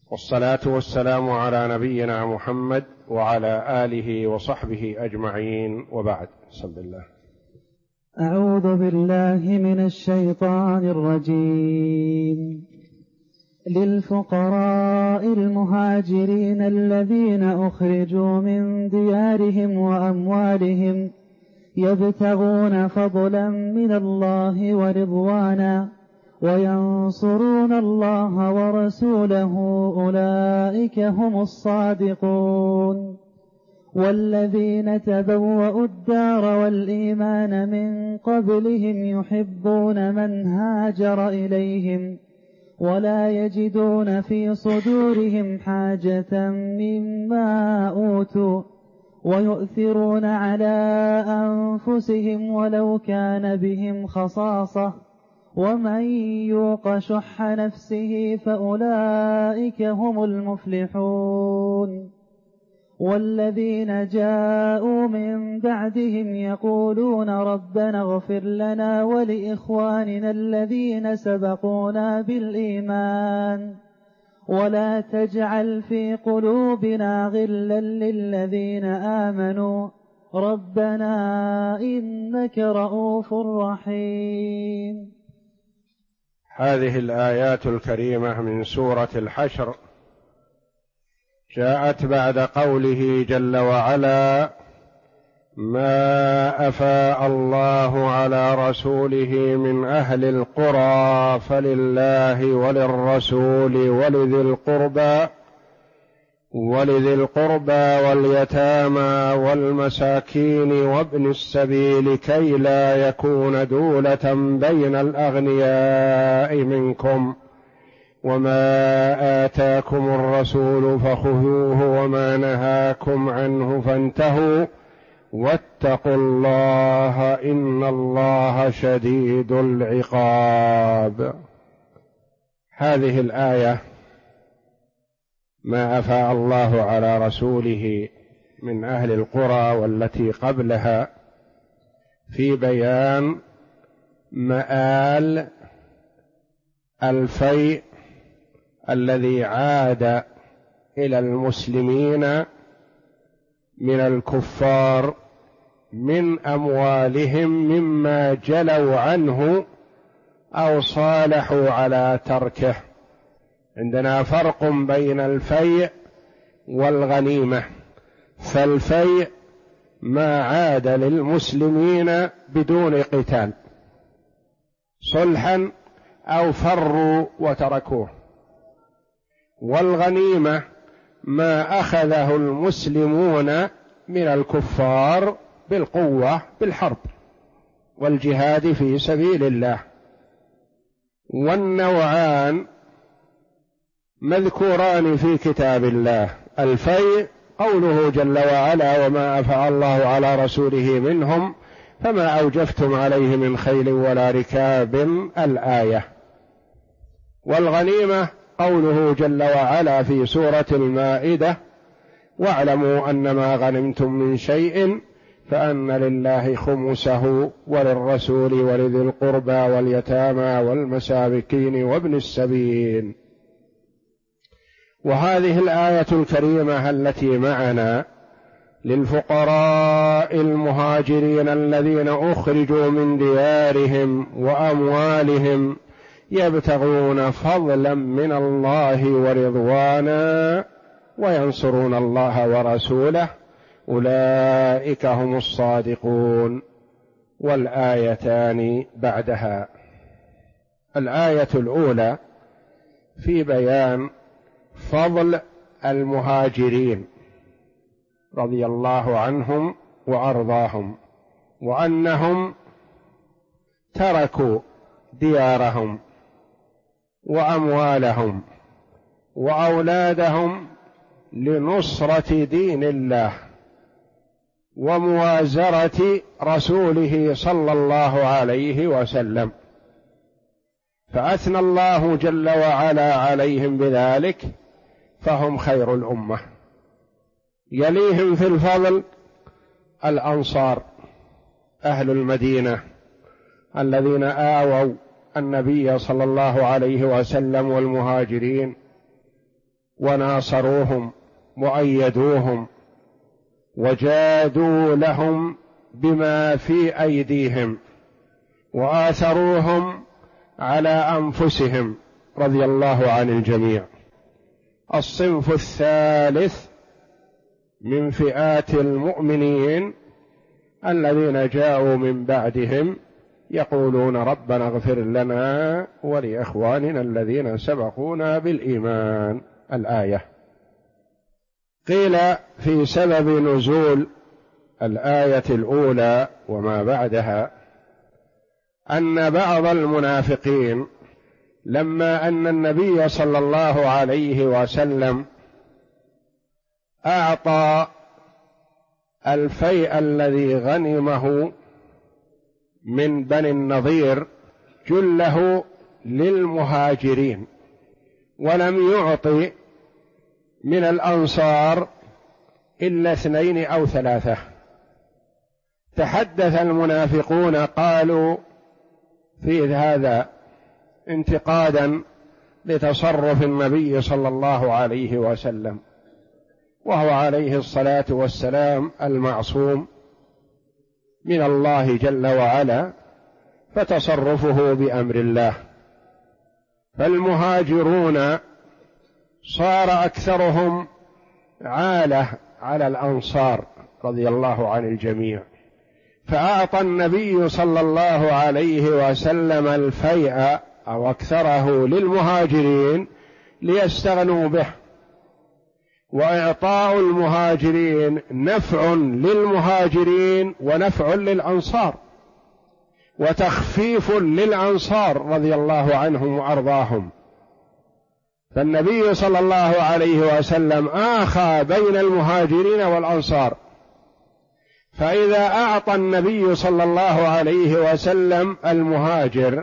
والصلاة والسلام على نبينا محمد وعلى آله وصحبه أجمعين، وبعد. بسم الله. أعوذ بالله من الشيطان الرجيم. للفقراء المهاجرين الذين أخرجوا من ديارهم وأموالهم يبتغون فضلا من الله ورضوانا وينصرون الله ورسوله أولئك هم الصادقون. والذين تبوأوا الدار والإيمان من قبلهم يحبون من هاجر إليهم ولا يجدون في صدورهم حاجة مما أوتوا ويؤثرون على أنفسهم ولو كان بهم خصاصة ومن يوق شح نفسه فأولئك هم المفلحون. والذين جاءوا من بعدهم يقولون ربنا اغفر لنا ولإخواننا الذين سبقونا بالإيمان ولا تجعل في قلوبنا غلا للذين آمنوا ربنا إنك رؤوف رحيم. هذه الآيات الكريمة من سورة الحشر جاءت بعد قوله جل وعلا: ما أفاء الله على رسوله من أهل القرى فلله وللرسول ولذي القربى واليتامى والمساكين وابن السبيل كي لا يكون دولة بين الأغنياء منكم وما آتاكم الرسول فخذوه وما نهاكم عنه فانتهوا واتقوا الله إن الله شديد العقاب. هذه الآية ما أفاء الله على رسوله من أهل القرى والتي قبلها في بيان مآل الفيء الذي عاد إلى المسلمين من الكفار من أموالهم مما جلوا عنه أو صالحوا على تركه. عندنا فرق بين الفيء والغنيمة، فالفيء ما عاد للمسلمين بدون قتال صلحا أو فروا وتركوه، والغنيمة ما أخذه المسلمون من الكفار بالقوة بالحرب والجهاد في سبيل الله. والنوعان مذكوران في كتاب الله: الفيء قوله جل وعلا: وما أفاء الله على رسوله منهم فما أوجفتم عليه من خيل ولا ركاب، الآية. والغنيمة قوله جل وعلا في سورة المائدة: واعلموا أنما غنمتم من شيء فأن لله خمسه وللرسول ولذي القربى واليتامى والمساكين وابن السبيل. وهذه الآية الكريمة التي معنا للفقراء المهاجرين الذين أخرجوا من ديارهم وأموالهم يبتغون فضلا من الله ورضوانا وينصرون الله ورسوله أولئك هم الصادقون. والآيتان بعدها: الآية الأولى في بيان فضل المهاجرين رضي الله عنهم وأرضاهم، وأنهم تركوا ديارهم وأموالهم وأولادهم لنصرة دين الله وموازرة رسوله صلى الله عليه وسلم، فأثنى الله جل وعلا عليهم بذلك، فهم خير الأمة. يليهم في الفضل الأنصار أهل المدينة الذين آووا النبي صلى الله عليه وسلم والمهاجرين وناصروهم وأيدوهم وجادوا لهم بما في أيديهم وآثروهم على أنفسهم رضي الله عن الجميع. الصنف الثالث من فئات المؤمنين الذين جاءوا من بعدهم يقولون ربنا اغفر لنا ولإخواننا الذين سبقونا بالإيمان. الآية. قيل في سبب نزول الآية الأولى وما بعدها أن بعض المنافقين لما أن النبي صلى الله عليه وسلم أعطى الفيء الذي غنمه من بني النضير جله للمهاجرين ولم يعطي من الأنصار إلا 2 أو 3، تحدث المنافقون قالوا في هذا انتقادا لتصرف النبي صلى الله عليه وسلم، وهو عليه الصلاة والسلام المعصوم من الله جل وعلا، فتصرفه بأمر الله. فالمهاجرون صار أكثرهم عالة على الأنصار رضي الله عن الجميع، فأعطى النبي صلى الله عليه وسلم الفيء أو أكثره للمهاجرين ليستغنوا به، وإعطاء المهاجرين نفع للمهاجرين ونفع للأنصار وتخفيف للأنصار رضي الله عنهم وأرضاهم. فالنبي صلى الله عليه وسلم آخى بين المهاجرين والأنصار، فإذا أعطى النبي صلى الله عليه وسلم المهاجر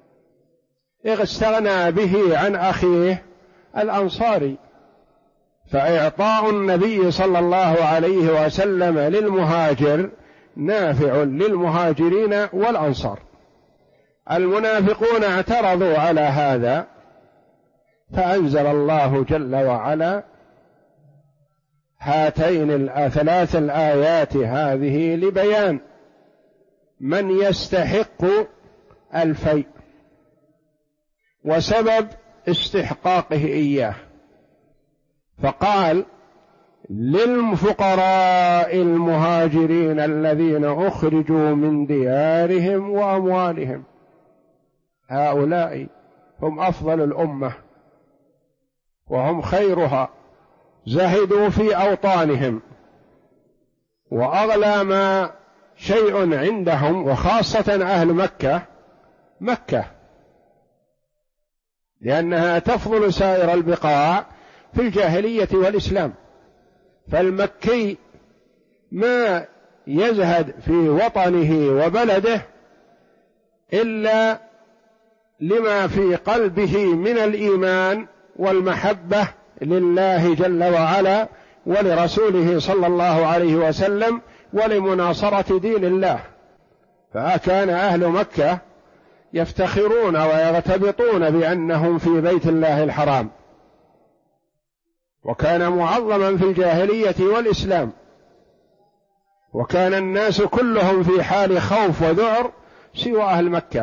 استغنى به عن أخيه الأنصاري، فإعطاء النبي صلى الله عليه وسلم للمهاجر نافع للمهاجرين والأنصار. المنافقون اعترضوا على هذا، فأنزل الله جل وعلا هاتين 3 الآيات هذه لبيان من يستحق الفيء وسبب استحقاقه إياه، فقال للفقراء المهاجرين الذين أخرجوا من ديارهم وأموالهم، هؤلاء هم أفضل الأمة وهم خيرها، زهدوا في أوطانهم، وأغلى ما شيء عندهم وخاصة أهل مكة لأنها تفضل سائر البقاع في الجاهلية والإسلام. فالمكي ما يزهد في وطنه وبلده إلا لما في قلبه من الإيمان والمحبة لله جل وعلا ولرسوله صلى الله عليه وسلم ولمناصرة دين الله. فكان أهل مكة يفتخرون ويغتبطون بأنهم في بيت الله الحرام، وكان معظما في الجاهلية والإسلام، وكان الناس كلهم في حال خوف وذعر سوى أهل مكة،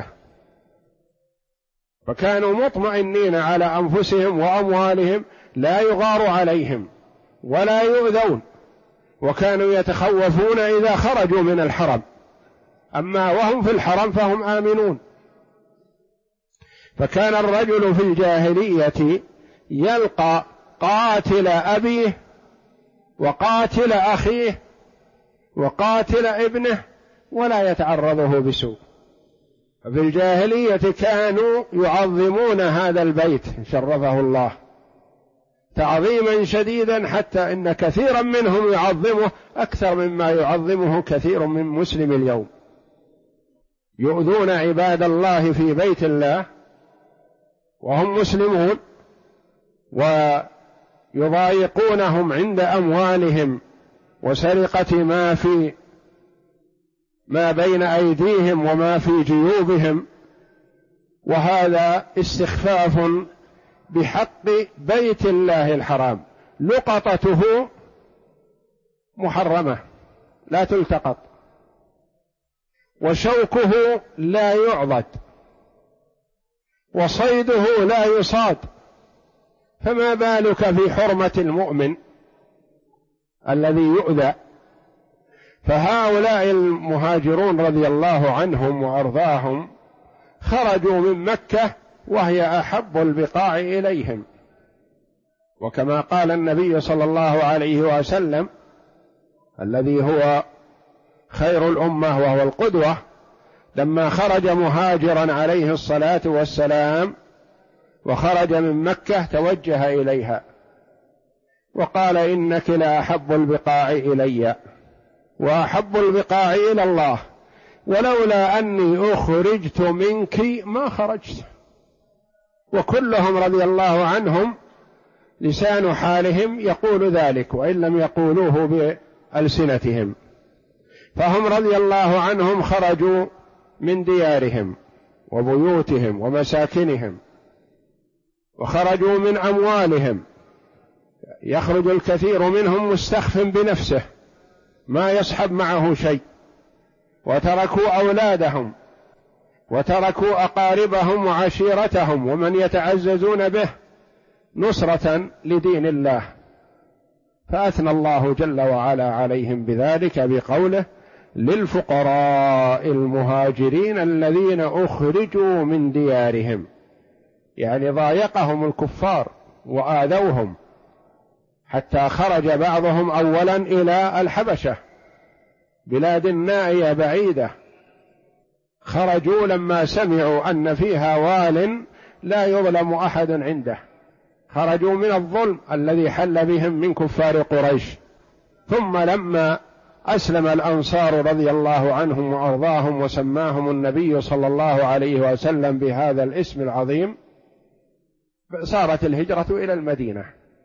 فكانوا مطمئنين على أنفسهم وأموالهم، لا يغار عليهم ولا يؤذون، وكانوا يتخوفون إذا خرجوا من الحرم، أما وهم في الحرم فهم آمنون. فكان الرجل في الجاهلية يلقى قاتل أبيه وقاتل أخيه وقاتل ابنه ولا يتعرضه بسوء. في الجاهلية كانوا يعظمون هذا البيت شرفه الله تعظيما شديدا، حتى إن كثيرا منهم يعظمه أكثر مما يعظمه كثير من مسلم اليوم. يؤذون عباد الله في بيت الله وهم مسلمون، ويضايقونهم عند أموالهم وسرقة ما بين أيديهم وما في جيوبهم، وهذا استخفاف بحق بيت الله الحرام، لقطته محرمة لا تلتقط، وشوكه لا يعضد، وصيده لا يصاد، فما بالك في حرمة المؤمن الذي يؤذى؟ فهؤلاء المهاجرون رضي الله عنهم وأرضاهم خرجوا من مكة وهي أحب البقاع إليهم، وكما قال النبي صلى الله عليه وسلم الذي هو خير الأمة وهو القدوة، لما خرج مهاجرا عليه الصلاة والسلام وخرج من مكة توجه إليها وقال: إنك لأحب البقاع إلي وأحب البقاع إلى الله، ولولا أني أخرجت منك ما خرجت. وكلهم رضي الله عنهم لسان حالهم يقول ذلك وإن لم يقولوه بألسنتهم، فهم رضي الله عنهم خرجوا من ديارهم وبيوتهم ومساكنهم، وخرجوا من أموالهم، يخرج الكثير منهم مستخف بنفسه ما يصحب معه شيء، وتركوا أولادهم وتركوا أقاربهم وعشيرتهم ومن يتعززون به نصرة لدين الله، فأثنى الله جل وعلا عليهم بذلك بقوله: للفقراء المهاجرين الذين أخرجوا من ديارهم، يعني ضايقهم الكفار وآذوهم حتى خرج بعضهم أولا إلى الحبشة بلاد نائية بعيدة، خرجوا لما سمعوا أن فيها وال لا يظلم أحد عنده، خرجوا من الظلم الذي حل بهم من كفار قريش. ثم لما أسلم الأنصار رضي الله عنهم وأرضاهم وسماهم النبي صلى الله عليه وسلم بهذا الاسم العظيم، صارت الهجرة إلى المدينة.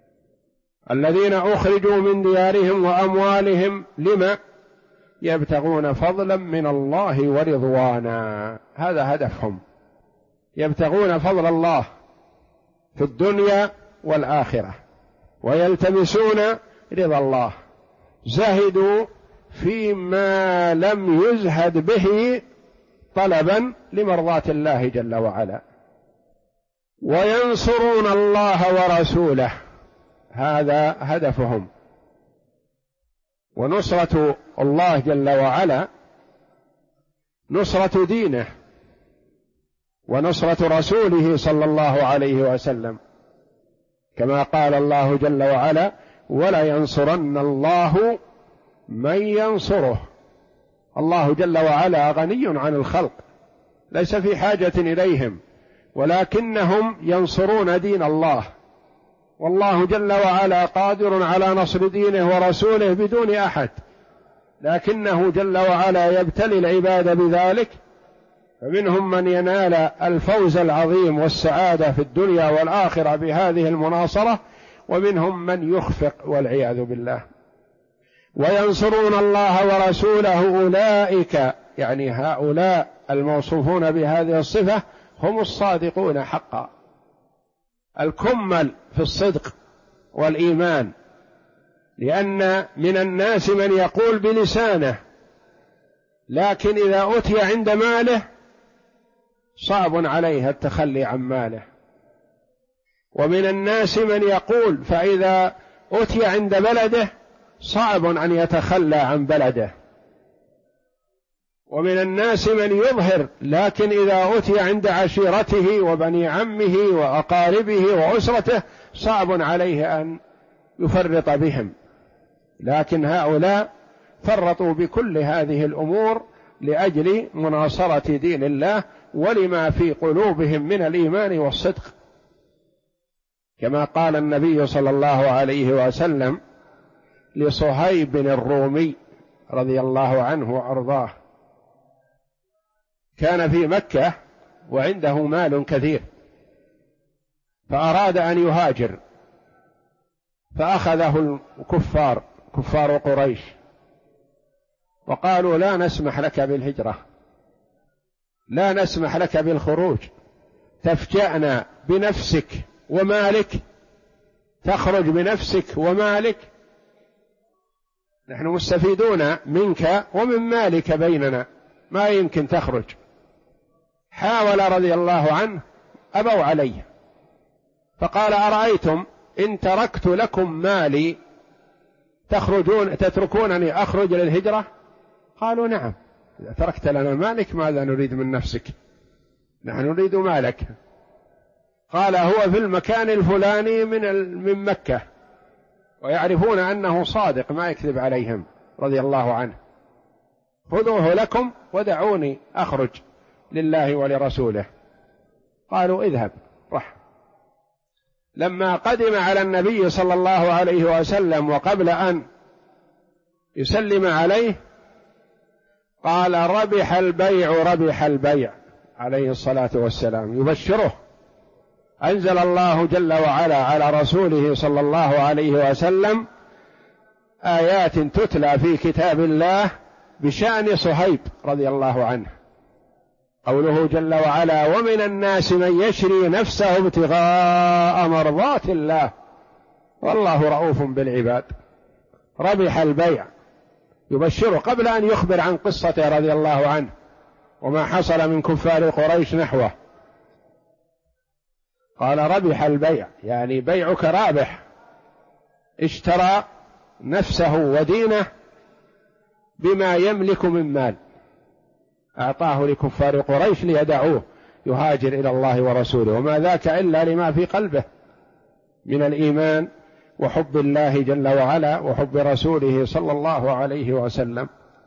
الذين أخرجوا من ديارهم وأموالهم لما؟ يبتغون فضلا من الله ورضوانا، هذا هدفهم، يبتغون فضل الله في الدنيا والآخرة ويلتمسون رضا الله، زهدوا فيما لم يزهد به طلبا لمرضاة الله جل وعلا، وينصرون الله ورسوله، هذا هدفهم. ونصرة الله جل وعلا نصرة دينه ونصرة رسوله صلى الله عليه وسلم، كما قال الله جل وعلا: ولا ينصرن الله من ينصره. الله جل وعلا غني عن الخلق، ليس في حاجة إليهم، ولكنهم ينصرون دين الله، والله جل وعلا قادر على نصر دينه ورسوله بدون أحد، لكنه جل وعلا يبتلي العباد بذلك، فمنهم من ينال الفوز العظيم والسعادة في الدنيا والآخرة بهذه المناصرة، ومنهم من يخفق والعياذ بالله. وينصرون الله ورسوله، أولئك يعني هؤلاء الموصوفون بهذه الصفة هم الصادقون حقا، الكمل في الصدق والإيمان، لأن من الناس من يقول بلسانه لكن إذا أتي عند ماله صعب عليه التخلي عن ماله، ومن الناس من يقول فإذا أتي عند بلده صعب أن يتخلى عن بلده، ومن الناس من يظهر لكن إذا أتي عند عشيرته وبني عمه وأقاربه وأسرته صعب عليه أن يفرط بهم، لكن هؤلاء فرطوا بكل هذه الأمور لأجل مناصرة دين الله ولما في قلوبهم من الإيمان والصدق، كما قال النبي صلى الله عليه وسلم لصهيب الرومي رضي الله عنه وأرضاه، كان في مكة وعنده مال كثير فأراد أن يهاجر، فأخذه الكفار كفار قريش وقالوا: لا نسمح لك بالهجرة، لا نسمح لك بالخروج، تفجأنا بنفسك ومالك، تخرج بنفسك ومالك، نحن مستفيدون منك ومن مالك بيننا، ما يمكن تخرج. حاول رضي الله عنه، أبوا عليه، فقال أرأيتم إن تركت لكم مالي تتركونني أخرج للهجرة؟ قالوا نعم، إذا تركت لنا مالك ماذا نريد من نفسك، نحن نريد مالك. قال هو في المكان الفلاني من مكة، ويعرفون أنه صادق ما يكذب عليهم رضي الله عنه، خذوه لكم ودعوني أخرج لله ولرسوله. قالوا اذهب، رح. لما قدم على النبي صلى الله عليه وسلم وقبل أن يسلم عليه قال ربح البيع ربح البيع عليه الصلاة والسلام، يبشره. أنزل الله جل وعلا على رسوله صلى الله عليه وسلم آيات تتلى في كتاب الله بشأن صهيب رضي الله عنه، قوله جل وعلا ومن الناس من يشري نفسه ابتغاء مرضات الله والله رؤوف بالعباد. ربح البيع، يبشره قبل أن يخبر عن قصته رضي الله عنه وما حصل من كفار قريش نحوه. قال ربح البيع، يعني بيعك رابح، اشترى نفسه ودينه بما يملك من مال، أعطاه لكفار قريش ليدعوه يهاجر إلى الله ورسوله، وما ذاك إلا لما في قلبه من الإيمان وحب الله جل وعلا وحب رسوله صلى الله عليه وسلم.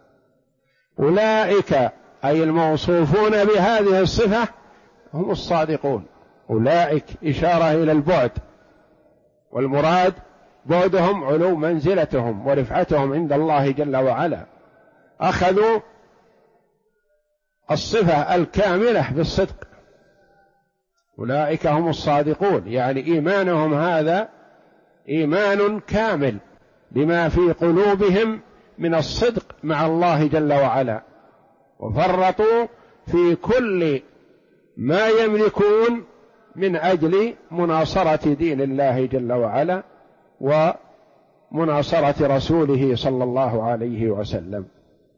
أولئك أي الموصوفون بهذه الصفة هم الصادقون. أولئك إشارة إلى البعد، والمراد بعدهم علو منزلتهم ورفعتهم عند الله جل وعلا، أخذوا الصفة الكاملة بالصدق. أولئك هم الصادقون، يعني إيمانهم هذا إيمان كامل بما في قلوبهم من الصدق مع الله جل وعلا، وفرطوا في كل ما يملكون من أجل مناصرة دين الله جل وعلا ومناصرة رسوله صلى الله عليه وسلم.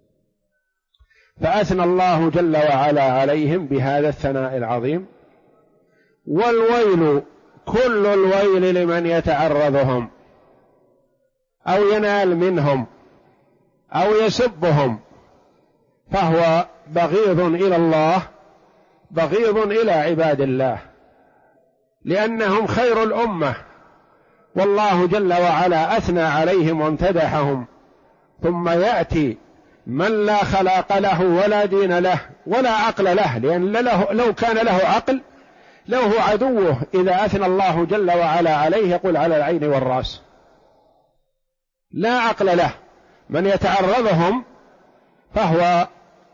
فأثنى الله جل وعلا عليهم بهذا الثناء العظيم. والويل كل الويل لمن يتعرضهم أو ينال منهم أو يسبهم، فهو بغيض إلى الله بغيض إلى عباد الله، لأنهم خير الأمة، والله جل وعلا أثنى عليهم وامتدحهم. ثم يأتي من لا خلاق له ولا دين له ولا عقل له، لأن لو كان له عقل لو هو عدوه إذا أثنى الله جل وعلا عليه يقول على العين والرأس. لا عقل له، من يتعرضهم فهو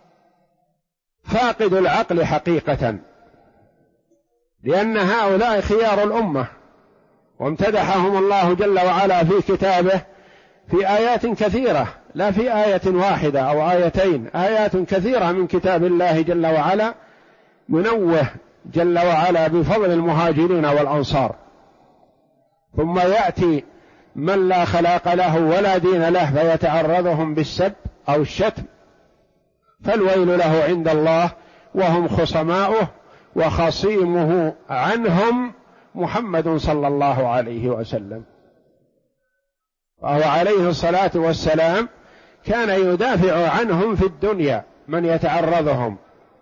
فاقد العقل حقيقة، لأن هؤلاء خيار الأمة، وامتدحهم الله جل وعلا في كتابه في آيات كثيرة، لا في آية واحدة أو آيتين، آيات كثيرة من كتاب الله جل وعلا منوه جل وعلا بفضل المهاجرين والأنصار. ثم يأتي من لا خلاق له ولا دين له فيتعرضهم بالسب أو الشتم، فالويل له عند الله وهم خصماؤه، وخصيمه عنهم محمد صلى الله عليه وسلم. وهو عليه الصلاة والسلام كان يدافع عنهم في الدنيا من يتعرضهم،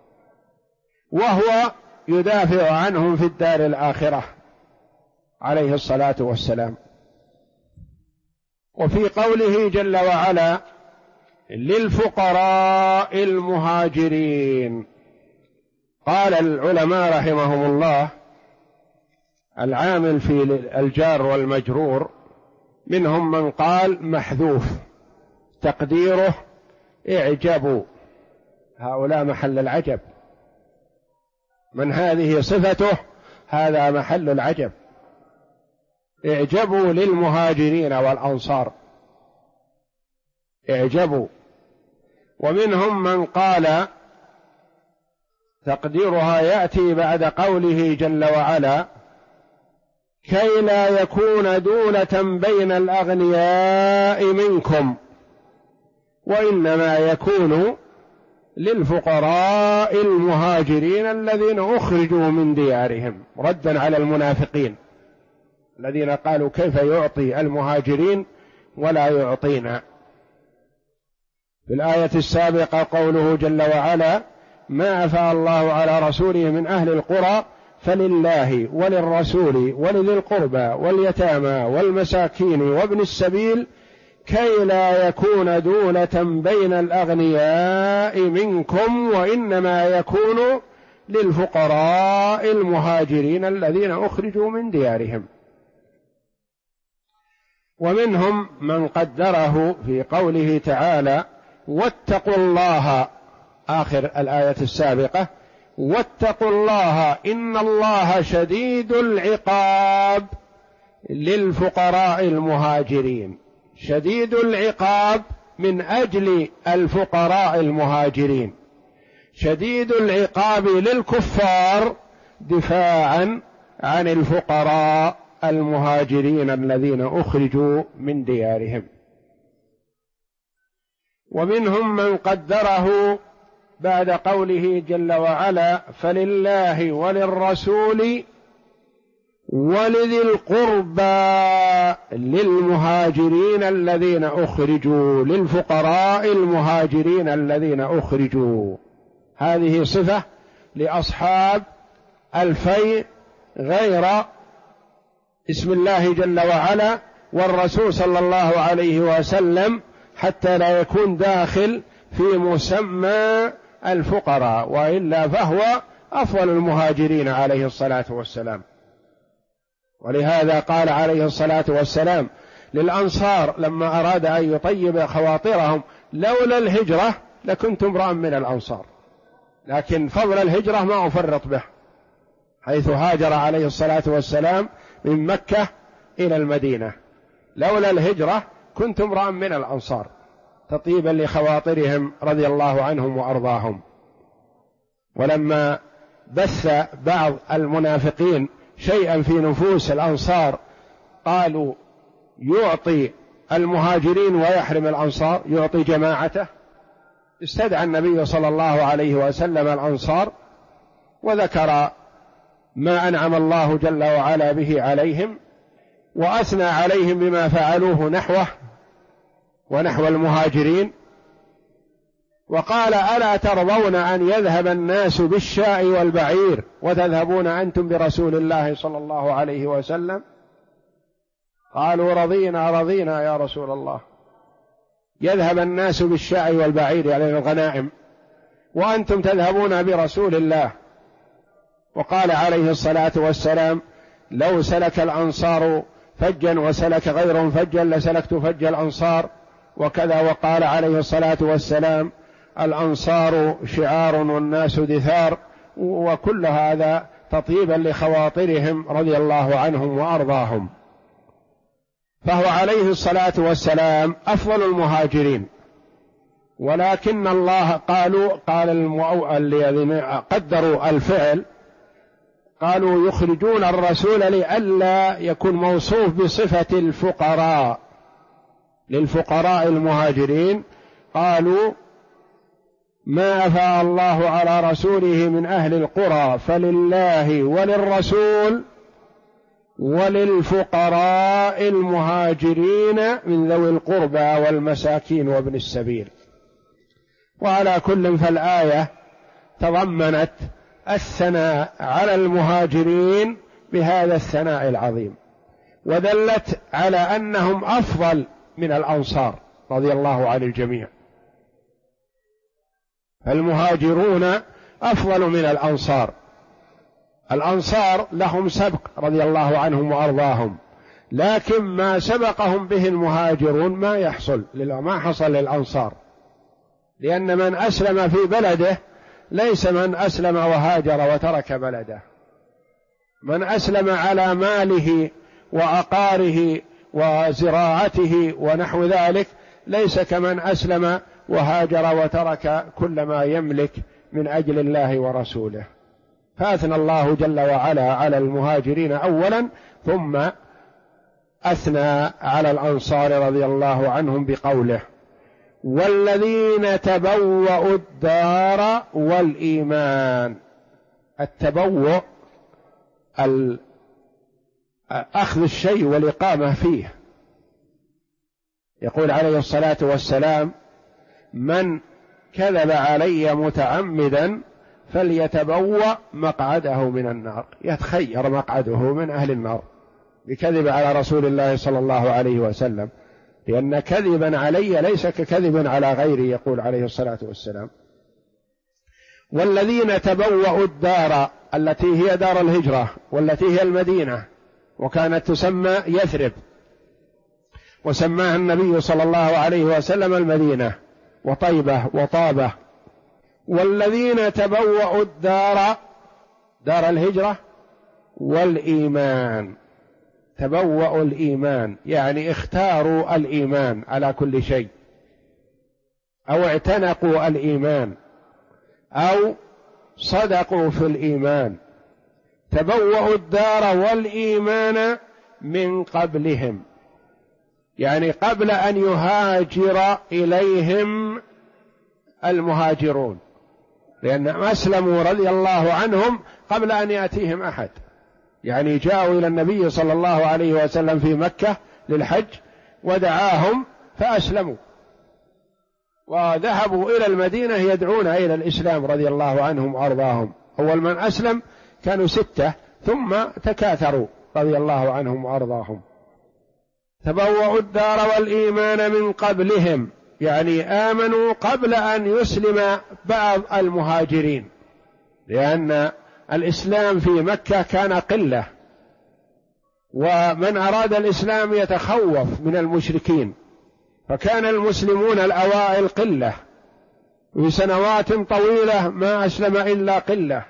وهو يدافع عنهم في الدار الآخرة عليه الصلاة والسلام. وفي قوله جل وعلا للفقراء المهاجرين، قال العلماء رحمهم الله العامل في الجار والمجرور منهم من قال محذوف تقديره اعجبوا، هؤلاء محل العجب، من هذه صفته هذا محل العجب، اعجبوا للمهاجرين والأنصار، اعجبوا. ومنهم من قال تقديرها يأتي بعد قوله جل وعلا كي لا يكون دولة بين الأغنياء منكم وإنما يكون للفقراء المهاجرين الذين أخرجوا من ديارهم، ردا على المنافقين الذين قالوا كيف يعطي المهاجرين ولا يعطينا. في الآية السابقة قوله جل وعلا: ما أفاء الله على رسوله من أهل القرى فلله وللرسول ولذي القربى واليتامى والمساكين وابن السبيل كي لا يكون دولة بين الأغنياء منكم وإنما يكون للفقراء المهاجرين الذين أخرجوا من ديارهم. ومنهم من قدره في قوله تعالى: واتقوا الله، آخر الآية السابقة: واتقوا الله إن الله شديد العقاب للفقراء المهاجرين. شديد العقاب من أجل الفقراء المهاجرين، شديد العقاب للكفار دفاعا عن الفقراء المهاجرين الذين أخرجوا من ديارهم. ومنهم من قدره بعد قوله جل وعلا: فلله وللرسول ولذي القربى للمهاجرين الذين أخرجوا، للفقراء المهاجرين الذين أخرجوا. هذه صفة لأصحاب الفيء غير اسم الله جل وعلا والرسول صلى الله عليه وسلم، حتى لا يكون داخل في مسمى الفقراء، وإلا فهو أفضل المهاجرين عليه الصلاة والسلام. ولهذا قال عليه الصلاة والسلام للأنصار لما أراد أن يطيب خواطرهم: لولا الهجرة لكنت امرأ من الأنصار، لكن فضل الهجرة ما أفرط به، حيث هاجر عليه الصلاة والسلام من مكة إلى المدينة. لولا الهجرة كنت امرأ من الأنصار، تطيبا لخواطرهم رضي الله عنهم وأرضاهم. ولما بث بعض المنافقين شيئا في نفوس الأنصار قالوا يعطي المهاجرين ويحرم الأنصار، يعطي جماعته، استدعى النبي صلى الله عليه وسلم الأنصار وذكر ما أنعم الله جل وعلا به عليهم، وأثنى عليهم بما فعلوه نحوه ونحو المهاجرين، وقال: ألا ترضون أن يذهب الناس بالشاء والبعير وتذهبون أنتم برسول الله صلى الله عليه وسلم؟ قالوا: رضينا يا رسول الله. يذهب الناس بالشاء والبعير يعني الغنائم، وأنتم تذهبون برسول الله. وقال عليه الصلاة والسلام: لو سلك الأنصار فجا وسلك غيرهم فجا لسلكت فج الأنصار، وكذا. وقال عليه الصلاة والسلام: الأنصار شعار والناس دثار، وكل هذا تطيبا لخواطرهم رضي الله عنهم وأرضاهم. فهو عليه الصلاة والسلام أفضل المهاجرين، ولكن الله الذين قدروا الفعل قالوا يخرجون الرسول لئلا يكون موصوف بصفة الفقراء، للفقراء المهاجرين. قالوا: ما أفاء الله على رسوله من أهل القرى فلله وللرسول وللفقراء المهاجرين من ذوي القربى والمساكين وابن السبيل. وعلى كل فالآية تضمنت الثناء على المهاجرين بهذا الثناء العظيم، ودلت على أنهم أفضل من الأنصار رضي الله عن الجميع. المهاجرون أفضل من الأنصار. الأنصار لهم سبق رضي الله عنهم وأرضاهم، لكن ما سبقهم به المهاجرون ما حصل للأنصار، لأن من أسلم في بلده ليس من أسلم وهاجر وترك بلده. من أسلم على ماله وعقاره وزراعته ونحو ذلك ليس كمن أسلم وهاجر وترك كل ما يملك من أجل الله ورسوله. فأثنى الله جل وعلا على المهاجرين أولا، ثم أثنى على الأنصار رضي الله عنهم بقوله: والذين تبوأوا الدار والإيمان. التبوء أخذ الشيء والإقامة فيه. يقول عليه الصلاة والسلام: من كذب علي متعمدا فليتبوأ مقعده من النار. يتخير مقعده من أهل النار بكذب على رسول الله صلى الله عليه وسلم، لأن كذبا علي ليس ككذب على غيري، يقول عليه الصلاة والسلام. والذين تبوأوا الدار التي هي دار الهجرة، والتي هي المدينة، وكانت تسمى يثرب، وسماها النبي صلى الله عليه وسلم المدينة وطيبة وطابة. والذين تبوأوا الدار، دار الهجرة، والإيمان. تبوأوا الإيمان يعني اختاروا الإيمان على كل شيء، أو اعتنقوا الإيمان، أو صدقوا في الإيمان. تبوأوا الدار والإيمان من قبلهم، يعني قبل أن يهاجر إليهم المهاجرون، لأنهم أسلموا رضي الله عنهم قبل أن يأتيهم أحد. يعني جاءوا إلى النبي صلى الله عليه وسلم في مكة للحج ودعاهم فأسلموا، وذهبوا إلى المدينة يدعون إلى الإسلام رضي الله عنهم وأرضاهم. أول من أسلم كانوا 6 ثم تكاثروا رضي الله عنهم وأرضاهم. تبوأوا الدار والإيمان من قبلهم، يعني آمنوا قبل أن يسلم بعض المهاجرين، لأن الإسلام في مكة كان قلة، ومن أراد الإسلام يتخوف من المشركين، فكان المسلمون الأوائل قلة، في سنوات طويلة ما أسلم إلا قلة.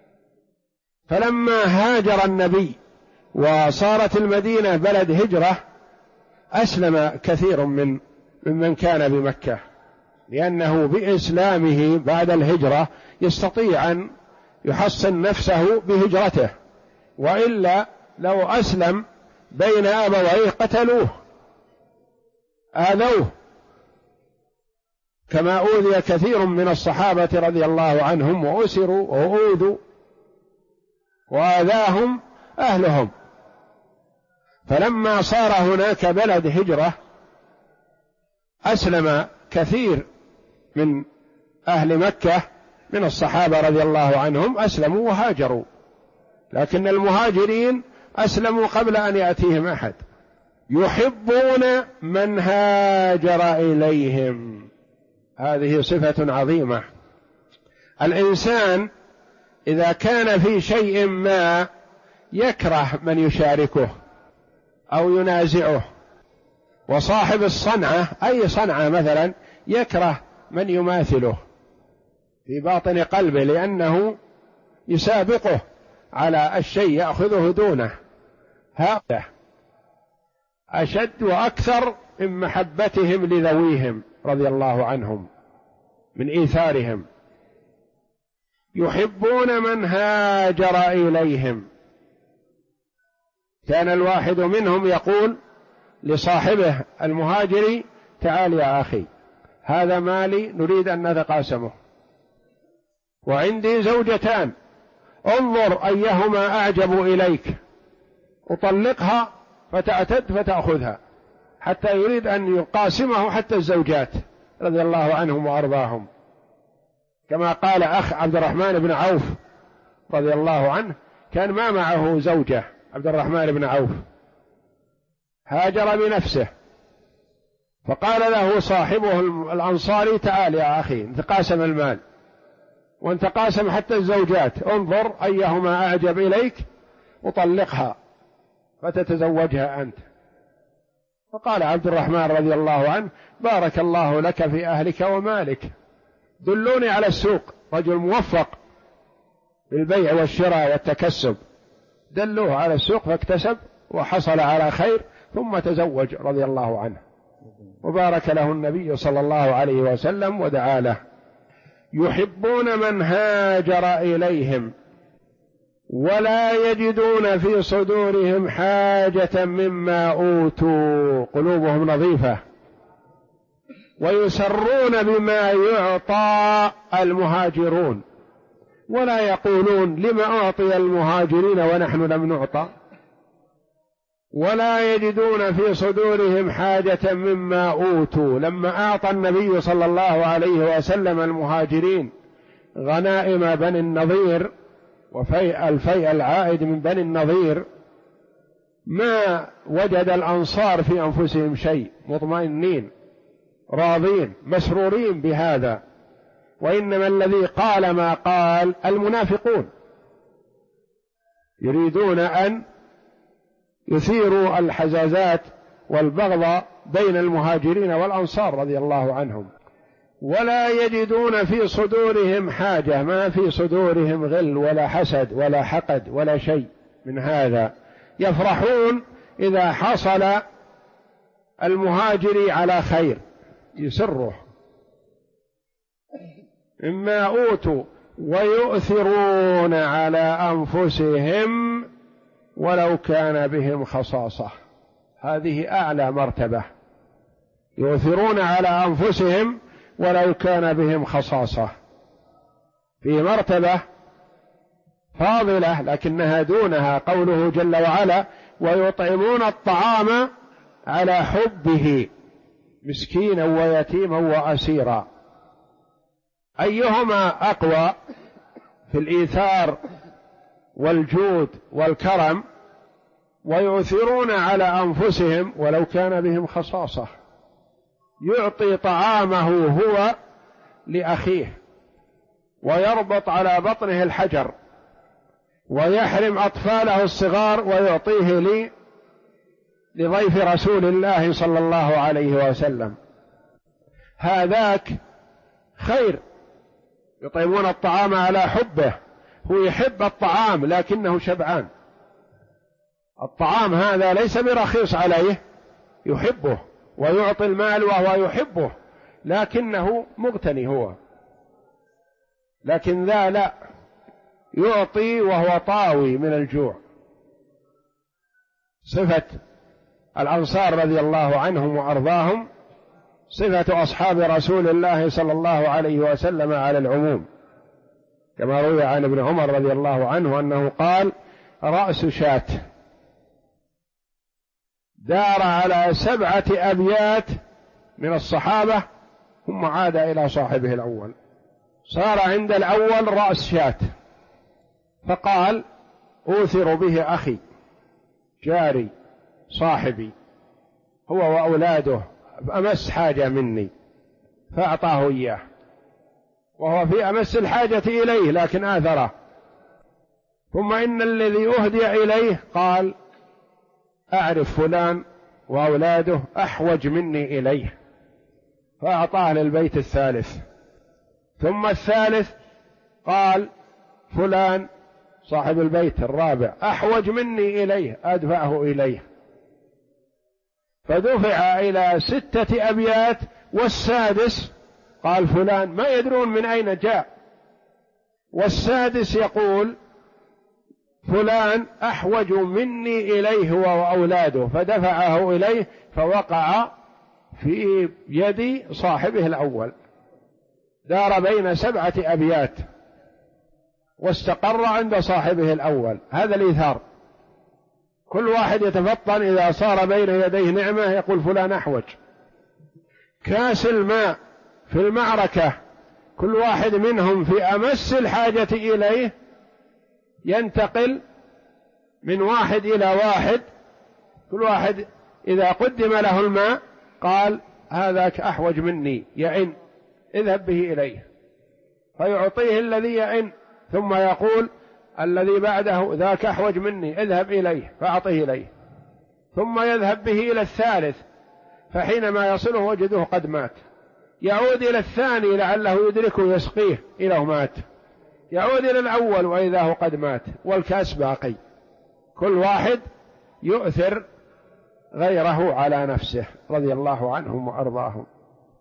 فلما هاجر النبي وصارت المدينة بلد هجرة أسلم كثير ممن كان بمكة، لأنه بإسلامه بعد الهجرة يستطيع أن يحصن نفسه بهجرته، وإلا لو أسلم بين أبويه قتلوه آذوه، كما أوذي كثير من الصحابة رضي الله عنهم وأسروا وأوذوا وآذاهم أهلهم. فلما صار هناك بلد هجرة أسلم كثير من أهل مكة من الصحابة رضي الله عنهم، أسلموا وهاجروا، لكن المهاجرين أسلموا قبل أن يأتيهم أحد. يحبون من هاجر إليهم، هذه صفة عظيمة. الإنسان إذا كان في شيء ما يكره من يشاركه أو ينازعه، وصاحب الصنعة أي صنعة مثلا يكره من يماثله في باطن قلبه، لأنه يسابقه على الشيء يأخذه دونه. هذا أشد وأكثر من محبتهم لذويهم رضي الله عنهم من إيثارهم. يحبون من هاجر إليهم. كان الواحد منهم يقول لصاحبه المهاجر: تعال يا أخي، هذا مالي نريد أن نتقاسمه، وعندي زوجتان، انظر أيهما أعجب إليك، أطلقها فتعتد فتأخذها، حتى يريد أن يقاسمه حتى الزوجات رضي الله عنهم وأرضاهم. كما قال أخ عبد الرحمن بن عوف رضي الله عنه، كان ما معه زوجة، عبد الرحمن بن عوف هاجر بنفسه، فقال له صاحبه الأنصاري: تعال يا أخي نتقاسم المال، ونتقاسم حتى الزوجات، انظر أيهما أعجب إليك أطلقها فتتزوجها أنت. فقال عبد الرحمن رضي الله عنه: بارك الله لك في أهلك ومالك، دلوني على السوق، رجل موفق بالبيع والشراء والتكسب، دلوه على السوق فاكتسب وحصل على خير، ثم تزوج رضي الله عنه، وبارك له النبي صلى الله عليه وسلم ودعا له. يحبون من هاجر إليهم، ولا يجدون في صدورهم حاجة مما أوتوا، قلوبهم نظيفة، ويسرون بما يعطى المهاجرون، ولا يقولون لما أعطي المهاجرين ونحن لم نعطى. ولا يجدون في صدورهم حاجة مما أوتوا، لما أعطى النبي صلى الله عليه وسلم المهاجرين غنائم بني النضير الفيء العائد من بني النضير، ما وجد الأنصار في أنفسهم شيء، مطمئنين راضين مسرورين بهذا، وإنما الذي قال ما قال المنافقون يريدون أن يثيروا الحزازات والبغض بين المهاجرين والأنصار رضي الله عنهم. ولا يجدون في صدورهم حاجة، ما في صدورهم غل ولا حسد ولا حقد ولا شيء من هذا، يفرحون إذا حصل المهاجر على خير يسره مما أوتوا، ويؤثرون على أنفسهم ولو كان بهم خصاصة. هذه أعلى مرتبة، يؤثرون على أنفسهم ولو كان بهم خصاصة، في مرتبة فاضلة لكنها دونها. قوله جل وعلا: ويطعمون الطعام على حبه مسكينا ويتيما وأسيرا. أيهما أقوى في الإيثار والجود والكرم؟ ويؤثرون على أنفسهم ولو كان بهم خصاصة، يعطي طعامه هو لأخيه ويربط على بطنه الحجر ويحرم أطفاله الصغار ويعطيه لضيف رسول الله صلى الله عليه وسلم. هذاك خير، يطعمون الطعام على حبه، هو يحب الطعام لكنه شبعان. الطعام هذا ليس برخيص عليه، يحبه ويعطي المال وهو يحبه لكنه مغتني هو، لكن ذا لا، يعطي وهو طاوي من الجوع. صفة الأنصار رضي الله عنهم وأرضاهم صفة أصحاب رسول الله صلى الله عليه وسلم على العموم، كما روي عن ابن عمر رضي الله عنه أنه قال: رأس شاة دار على 7 أبيات من الصحابة ثم عاد إلى صاحبه الأول، صار عند الأول رأس شاة، فقال: أوثر به أخي جاري صاحبي هو وأولاده أمس حاجة مني، فأعطاه إياه وهو في أمس الحاجة إليه لكن آثره. ثم إن الذي أهدي إليه قال: أعرف فلان وأولاده أحوج مني إليه، فأعطاه للبيت الثالث. ثم الثالث قال: فلان صاحب البيت الرابع أحوج مني إليه، أدفعه إليه، فدفع إلى 6 أبيات، والسادس قال فلان، ما يدرون من أين جاء، والسادس يقول فلان أحوج مني إليه هو وأولاده، فدفعه إليه فوقع في يد صاحبه الأول، دار بين 7 أبيات واستقر عند صاحبه الأول. هذا الإيثار، كل واحد يتفطن إذا صار بين يديه نعمة يقول فلان أحوج. كاس الماء في المعركة كل واحد منهم في أمس الحاجة إليه ينتقل من واحد إلى واحد، كل واحد إذا قدم له الماء قال: هذاك أحوج مني يئن، اذهب به إليه، فيعطيه الذي يئن، ثم يقول الذي بعده: ذاك أحوج مني، اذهب إليه، فأعطيه إليه، ثم يذهب به إلى الثالث، فحينما يصله وجده قد مات، يعود إلى الثاني لعله يدركه يسقيه إلى مات، يعود إلى الأول وإذا هو قد مات، والكاس باقي. كل واحد يؤثر غيره على نفسه رضي الله عنهم وأرضاهم.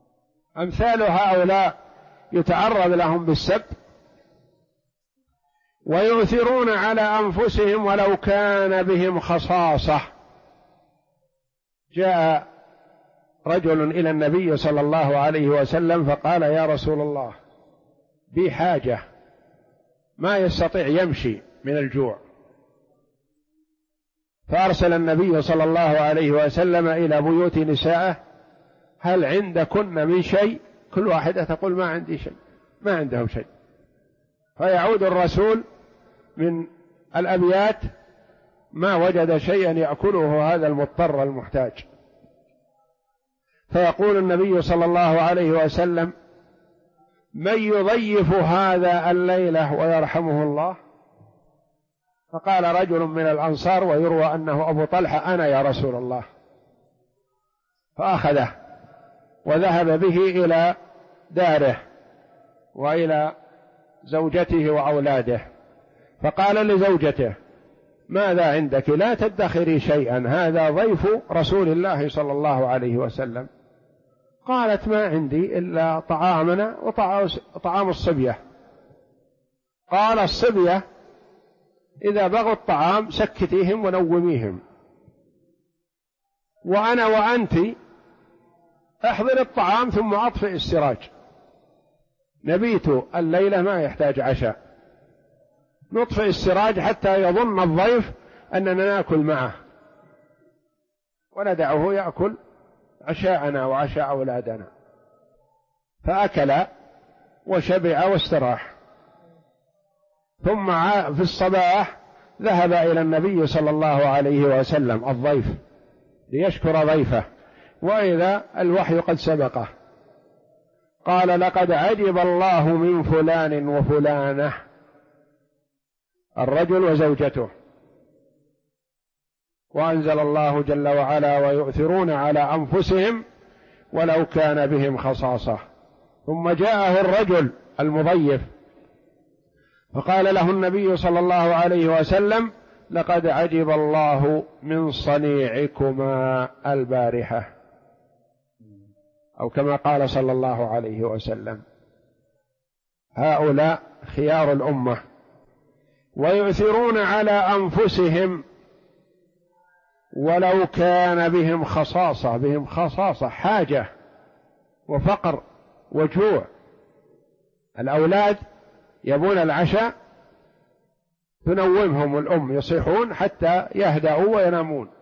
أمثال هؤلاء يتعرض لهم بالسب ويؤثرون على أنفسهم ولو كان بهم خصاصة. جاء رجل إلى النبي صلى الله عليه وسلم فقال: يا رسول الله، بي حاجة، ما يستطيع يمشي من الجوع. فأرسل النبي صلى الله عليه وسلم إلى بيوت نسائه: هل عندكن من شيء؟ كل واحدة تقول: ما عندي شيء، ما عندهم شيء. فيعود الرسول من الأبيات ما وجد شيئا يأكله هذا المضطر المحتاج. فيقول النبي صلى الله عليه وسلم: من يضيف هذا الليلة ويرحمه الله؟ فقال رجل من الأنصار، ويروى أنه أبو طلحة: أنا يا رسول الله. فأخذه وذهب به إلى داره وإلى زوجته وأولاده، فقال لزوجته: ماذا عندك؟ لا تدخري شيئا، هذا ضيف رسول الله صلى الله عليه وسلم. قالت: ما عندي إلا طعامنا وطعام الصبية. قال: الصبية إذا بغوا الطعام سكتيهم ونوميهم، وأنا وأنت احضر الطعام ثم أطفئ السراج، نبيت الليلة ما يحتاج عشاء، نطفئ السراج حتى يظن الضيف أننا نأكل معه، وندعه يأكل عشاءنا وعشاء أولادنا. فأكل وشبع واستراح. ثم في الصباح ذهب إلى النبي صلى الله عليه وسلم الضيف ليشكر ضيفه، وإذا الوحي قد سبقه. قال: لقد عجب الله من فلان وفلانة، الرجل وزوجته. وأنزل الله جل وعلا: ويؤثرون على أنفسهم ولو كان بهم خصاصة. ثم جاءه الرجل المضيف فقال له النبي صلى الله عليه وسلم: لقد عجب الله من صنيعكما البارحة، أو كما قال صلى الله عليه وسلم. هؤلاء خيار الأمة. ويؤثرون على أنفسهم ولو كان بهم خصاصة، بهم خصاصة، حاجة وفقر وجوع. الأولاد يبون العشاء تنومهم الأم، يصيحون حتى يهدأوا وينامون.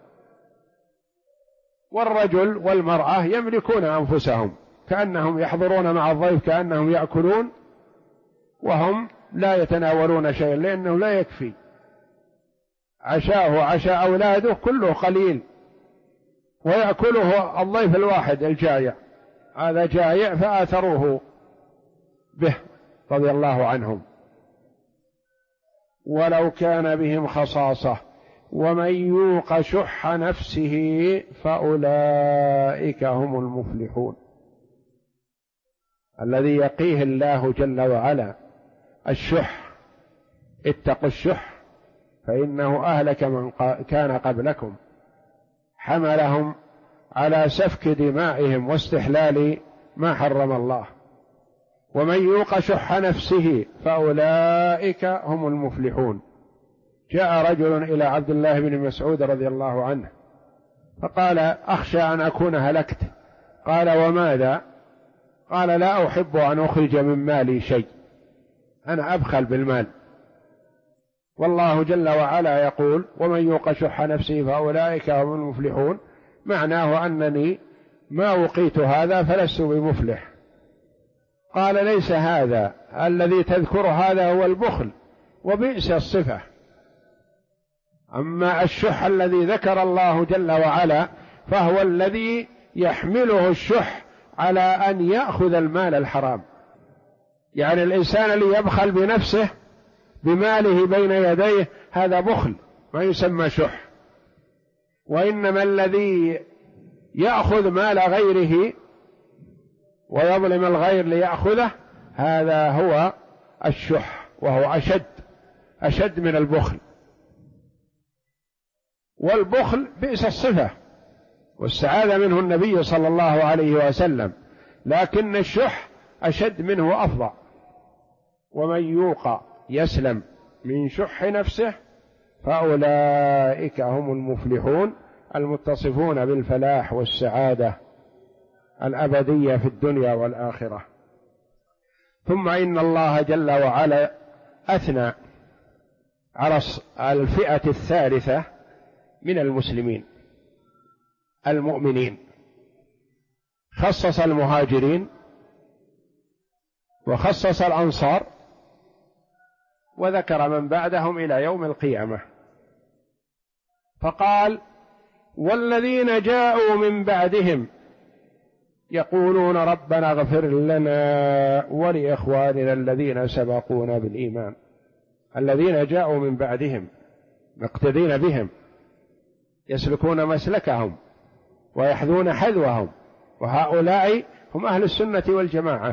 والرجل والمرأة يملكون أنفسهم، كأنهم يحضرون مع الضيف كأنهم يأكلون، وهم لا يتناولون شيئا، لأنه لا يكفي عشاءه وعشاء أولاده كله قليل، ويأكله الضيف الواحد الجائع. هذا جائع فآثروه به رضي الله عنهم. ولو كان بهم خصاصة ومن يوق شح نفسه فأولئك هم المفلحون. الذي يقيه الله جل وعلا الشح. اتقوا الشح فإنه أهلك من كان قبلكم، حملهم على سفك دمائهم واستحلال ما حرم الله. ومن يوق شح نفسه فأولئك هم المفلحون. جاء رجل إلى عبد الله بن مسعود رضي الله عنه فقال: أخشى أن أكون هلكت. قال: وماذا؟ قال: لا أحب أن أخرج من مالي شيء، أنا أبخل بالمال. والله جل وعلا يقول: ومن يوق شح نفسه فأولئك هم المفلحون، معناه أنني ما وقيت هذا فلست بمفلح. قال: ليس هذا الذي تذكر، هذا هو البخل وبئس الصفة. أما الشح الذي ذكر الله جل وعلا فهو الذي يحمله الشح على أن يأخذ المال الحرام. يعني الإنسان اللي يبخل بنفسه بماله بين يديه هذا بخل، ما يسمى شح. وإنما الذي يأخذ مال غيره ويظلم الغير ليأخذه هذا هو الشح، وهو أشد من البخل. والبخل بئس الصفة واستعاذ منه النبي صلى الله عليه وسلم، لكن الشح أشد منه وأفظع. ومن يوق يسلم من شح نفسه فأولئك هم المفلحون المتصفون بالفلاح والسعادة الأبدية في الدنيا والآخرة. ثم إن الله جل وعلا أثنى على الفئة الثالثة من المسلمين المؤمنين، خصص المهاجرين وخصص الأنصار وذكر من بعدهم إلى يوم القيامة، فقال والذين جاءوا من بعدهم يقولون ربنا اغفر لنا ولإخواننا الذين سبقونا بالإيمان. الذين جاءوا من بعدهم مقتدين بهم، يسلكون مسلكهم ويحذون حذوهم، وهؤلاء هم أهل السنة والجماعة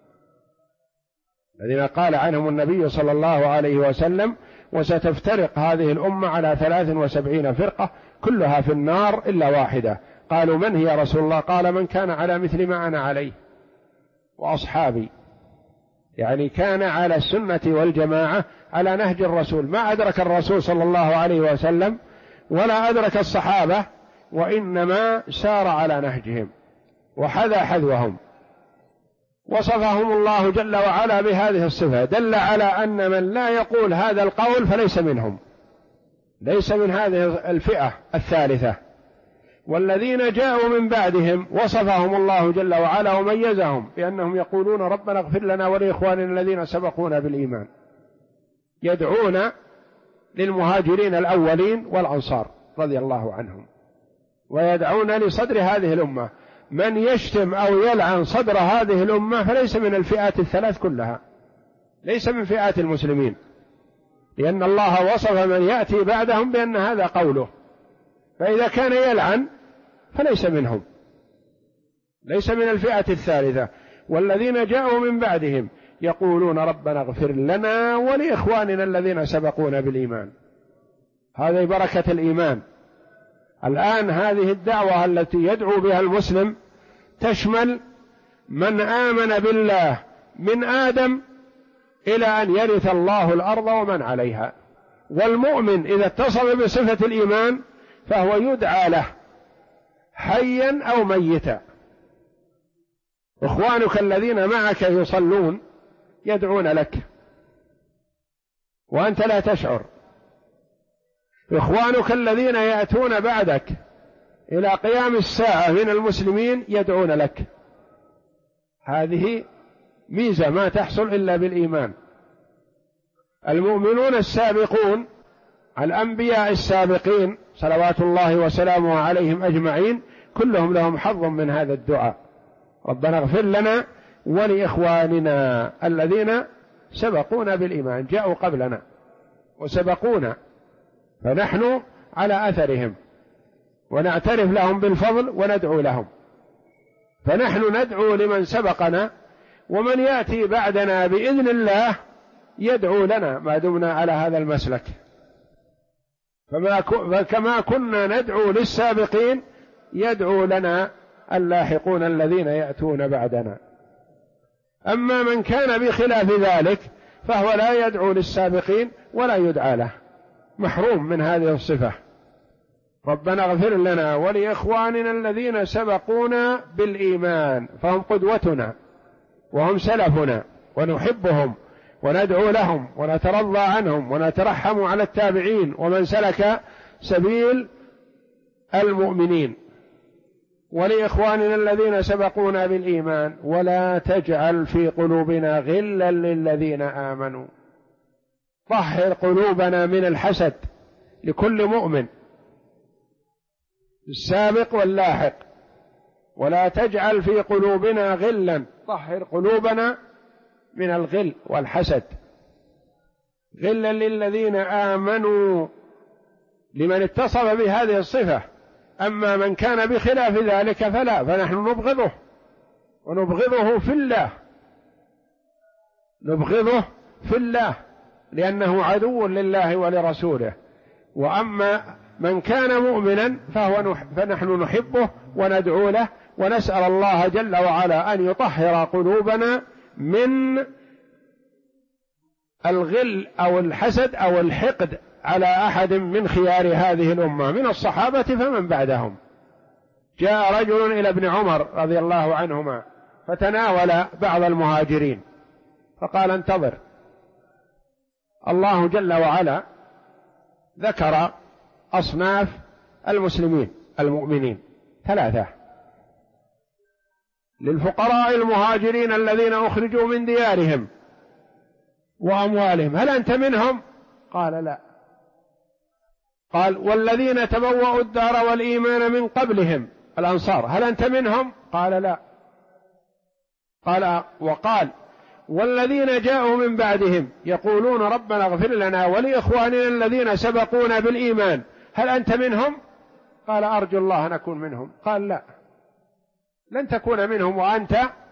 الذين قال عنهم النبي صلى الله عليه وسلم وستفترق هذه الأمة على 73 فرقة كلها في النار إلا واحدة. قالوا من هي يا رسول الله؟ قال من كان على مثل ما أنا عليه وأصحابي، يعني كان على السنة والجماعة على نهج الرسول، ما أدرك الرسول صلى الله عليه وسلم ولا أدرك الصحابة، وإنما سار على نهجهم وحذى حذوهم. وصفهم الله جل وعلا بهذه الصفة، دل على أن من لا يقول هذا القول فليس منهم، ليس من هذه الفئة الثالثة. والذين جاءوا من بعدهم وصفهم الله جل وعلا وميزهم بأنهم يقولون ربنا اغفر لنا ولإخواننا الذين سبقونا بالإيمان، يدعون للمهاجرين الأولين والأنصار رضي الله عنهم، ويدعون لصدر هذه الأمة. من يشتم أو يلعن صدر هذه الأمة فليس من الفئات الثلاث كلها، ليس من فئات المسلمين، لأن الله وصف من يأتي بعدهم بأن هذا قوله، فإذا كان يلعن فليس منهم، ليس من الفئة الثالثة. والذين جاءوا من بعدهم يقولون ربنا اغفر لنا ولإخواننا الذين سبقونا بالإيمان. هذه بركة الإيمان. الآن هذه الدعوة التي يدعو بها المسلم تشمل من آمن بالله من آدم إلى أن يرث الله الأرض ومن عليها. والمؤمن إذا اتصف بصفة الإيمان فهو يدعى له حيا أو ميتا. إخوانك الذين معك يصلون يدعون لك وأنت لا تشعر، إخوانك الذين يأتون بعدك إلى قيام الساعة من المسلمين يدعون لك. هذه ميزة ما تحصل إلا بالإيمان. المؤمنون السابقون الأنبياء السابقين صلوات الله وسلامه عليهم أجمعين كلهم لهم حظ من هذا الدعاء، ربنا اغفر لنا ولإخواننا الذين سبقونا بالإيمان، جاءوا قبلنا وسبقونا فنحن على أثرهم ونعترف لهم بالفضل وندعو لهم. فنحن ندعو لمن سبقنا، ومن يأتي بعدنا بإذن الله يدعو لنا ما دمنا على هذا المسلك. فكما كنا ندعو للسابقين يدعو لنا اللاحقون الذين يأتون بعدنا. أما من كان بخلاف ذلك فهو لا يدعو للسابقين ولا يدعى له، محروم من هذه الصفة. ربنا اغفر لنا ولإخواننا الذين سبقونا بالإيمان، فهم قدوتنا وهم سلفنا ونحبهم وندعو لهم ونترضى عنهم ونترحم على التابعين ومن سلك سبيل المؤمنين. ولإخواننا الذين سبقونا بالإيمان ولا تجعل في قلوبنا غلا للذين آمنوا. طهر قلوبنا من الحسد لكل مؤمن السابق واللاحق، ولا تجعل في قلوبنا غلا، طهر قلوبنا من الغل والحسد. غلا للذين آمنوا لمن اتصف بهذه الصفة، أما من كان بخلاف ذلك فلا، فنحن نبغضه ونبغضه في الله، نبغضه في الله لأنه عدو لله ولرسوله. وأما من كان مؤمنا فنحن نحبه وندعو له ونسأل الله جل وعلا أن يطهر قلوبنا من الغل أو الحسد أو الحقد على أحد من خيار هذه الأمة من الصحابة فمن بعدهم. جاء رجل إلى ابن عمر رضي الله عنهما فتناول بعض المهاجرين فقال: انتظر، الله جل وعلا ذكر أصناف المسلمين المؤمنين 3: للفقراء المهاجرين الذين أخرجوا من ديارهم وأموالهم، هل أنت منهم؟ قال: لا. قال: والذين تبوأوا الدار والإيمان من قبلهم الأنصار، هل أنت منهم؟ قال: لا. وقال: والذين جاءوا من بعدهم يقولون ربنا اغفر لنا ولإخواننا الذين سبقونا بالإيمان، هل أنت منهم؟ قال: أرجو الله أن أكون منهم. قال: لا، لن تكون منهم وأنت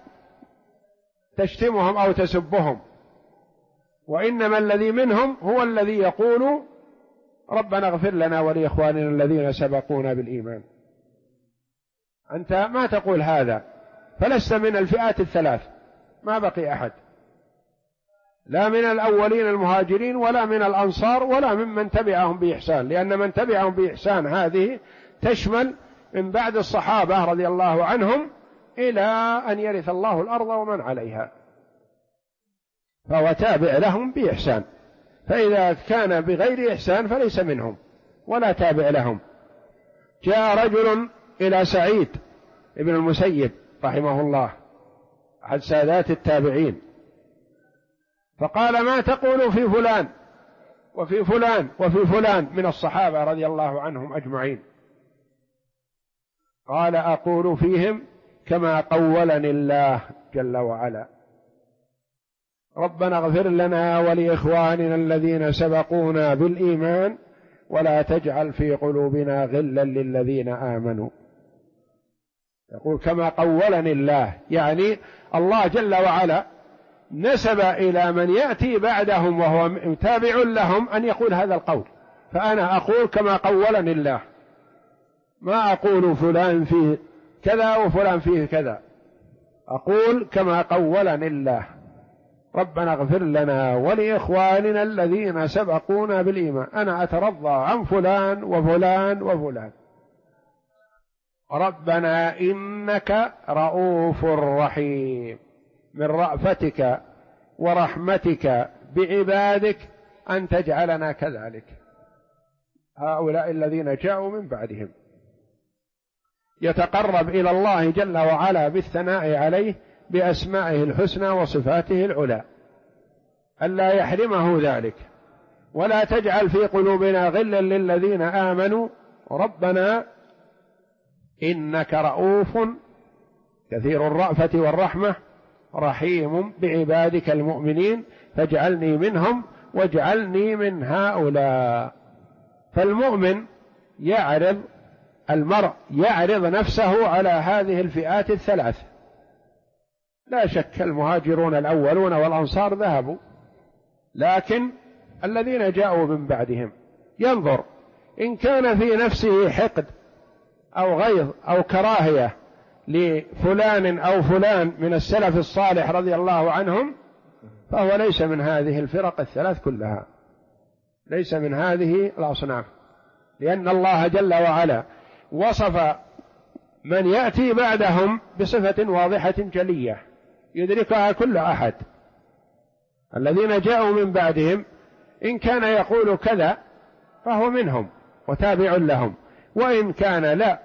تشتمهم أو تسبهم، وإنما الذي منهم هو الذي يقول ربنا اغفر لنا ولإخواننا الذين سبقونا بالإيمان. أنت ما تقول هذا، فلست من الفئات الثلاث، ما بقي أحد، لا من الأولين المهاجرين ولا من الأنصار ولا ممن تبعهم بإحسان، لأن من تبعهم بإحسان هذه تشمل من بعد الصحابة رضي الله عنهم إلى أن يرث الله الأرض ومن عليها، فهو تابع لهم بإحسان، فإذا كان بغير إحسان فليس منهم ولا تابع لهم. جاء رجل إلى سعيد ابن المسيب رحمه الله أحد سادات التابعين فقال: ما تقول في فلان وفي فلان وفي فلان من الصحابة رضي الله عنهم أجمعين؟ قال: أقول فيهم كما قولني الله جل وعلا، ربنا اغفر لنا ولإخواننا الذين سبقونا بالإيمان ولا تجعل في قلوبنا غلا للذين آمنوا. يقول كما قولني الله، يعني الله جل وعلا نسب إلى من يأتي بعدهم وهو متابع لهم أن يقول هذا القول، فأنا أقول كما قولني الله، ما أقول فلان فيه كذا وفلان فيه كذا، أقول كما قولني الله، ربنا اغفر لنا ولإخواننا الذين سبقونا بالإيمان، أنا أترضى عن فلان وفلان وفلان. ربنا إنك رؤوف رحيم، من رأفتك ورحمتك بعبادك أن تجعلنا كذلك. هؤلاء الذين جاءوا من بعدهم يتقرب إلى الله جل وعلا بالثناء عليه بأسمائه الحسنى وصفاته العلى، ألا يحرمه ذلك، ولا تجعل في قلوبنا غلا للذين آمنوا ربنا إنك رؤوف كثير الرأفة والرحمة رحيم بعبادك المؤمنين فاجعلني منهم واجعلني من هؤلاء. فالمؤمن المرء يعرض نفسه على هذه الفئات الثلاث، لا شك المهاجرون الأولون والأنصار ذهبوا، لكن الذين جاءوا من بعدهم ينظر إن كان في نفسه حقد أو غيظ أو كراهية لفلان أو فلان من السلف الصالح رضي الله عنهم، فهو ليس من هذه الفرق الثلاث كلها، ليس من هذه الأصناف، لأن الله جل وعلا وصف من يأتي بعدهم بصفة واضحة جلية يدركها كل أحد. الذين جاءوا من بعدهم إن كان يقول كذا فهو منهم وتابع لهم، وإن كان لا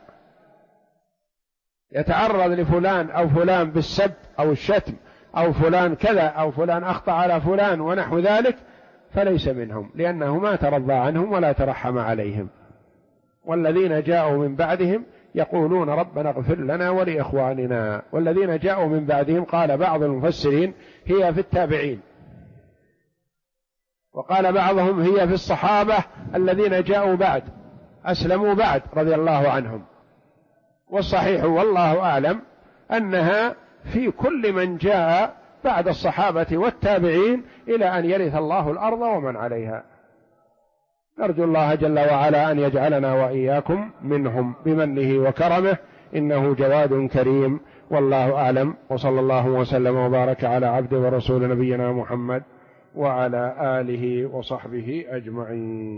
يتعرض لفلان أو فلان بالسب أو الشتم أو فلان كذا أو فلان أخطأ على فلان ونحو ذلك فليس منهم، لأنه ما ترضى عنهم ولا ترحم عليهم. والذين جاءوا من بعدهم يقولون ربنا اغفر لنا ولإخواننا، والذين جاءوا من بعدهم قال بعض المفسرين هي في التابعين، وقال بعضهم هي في الصحابة الذين جاءوا بعد أسلموا بعد رضي الله عنهم. والصحيح والله أعلم أنها في كل من جاء بعد الصحابة والتابعين إلى أن يرث الله الأرض ومن عليها. نرجو الله جل وعلا أن يجعلنا وإياكم منهم بمنه وكرمه، إنه جواد كريم، والله أعلم، وصلى الله وسلم وبارك على عبده ورسول نبينا محمد وعلى آله وصحبه أجمعين.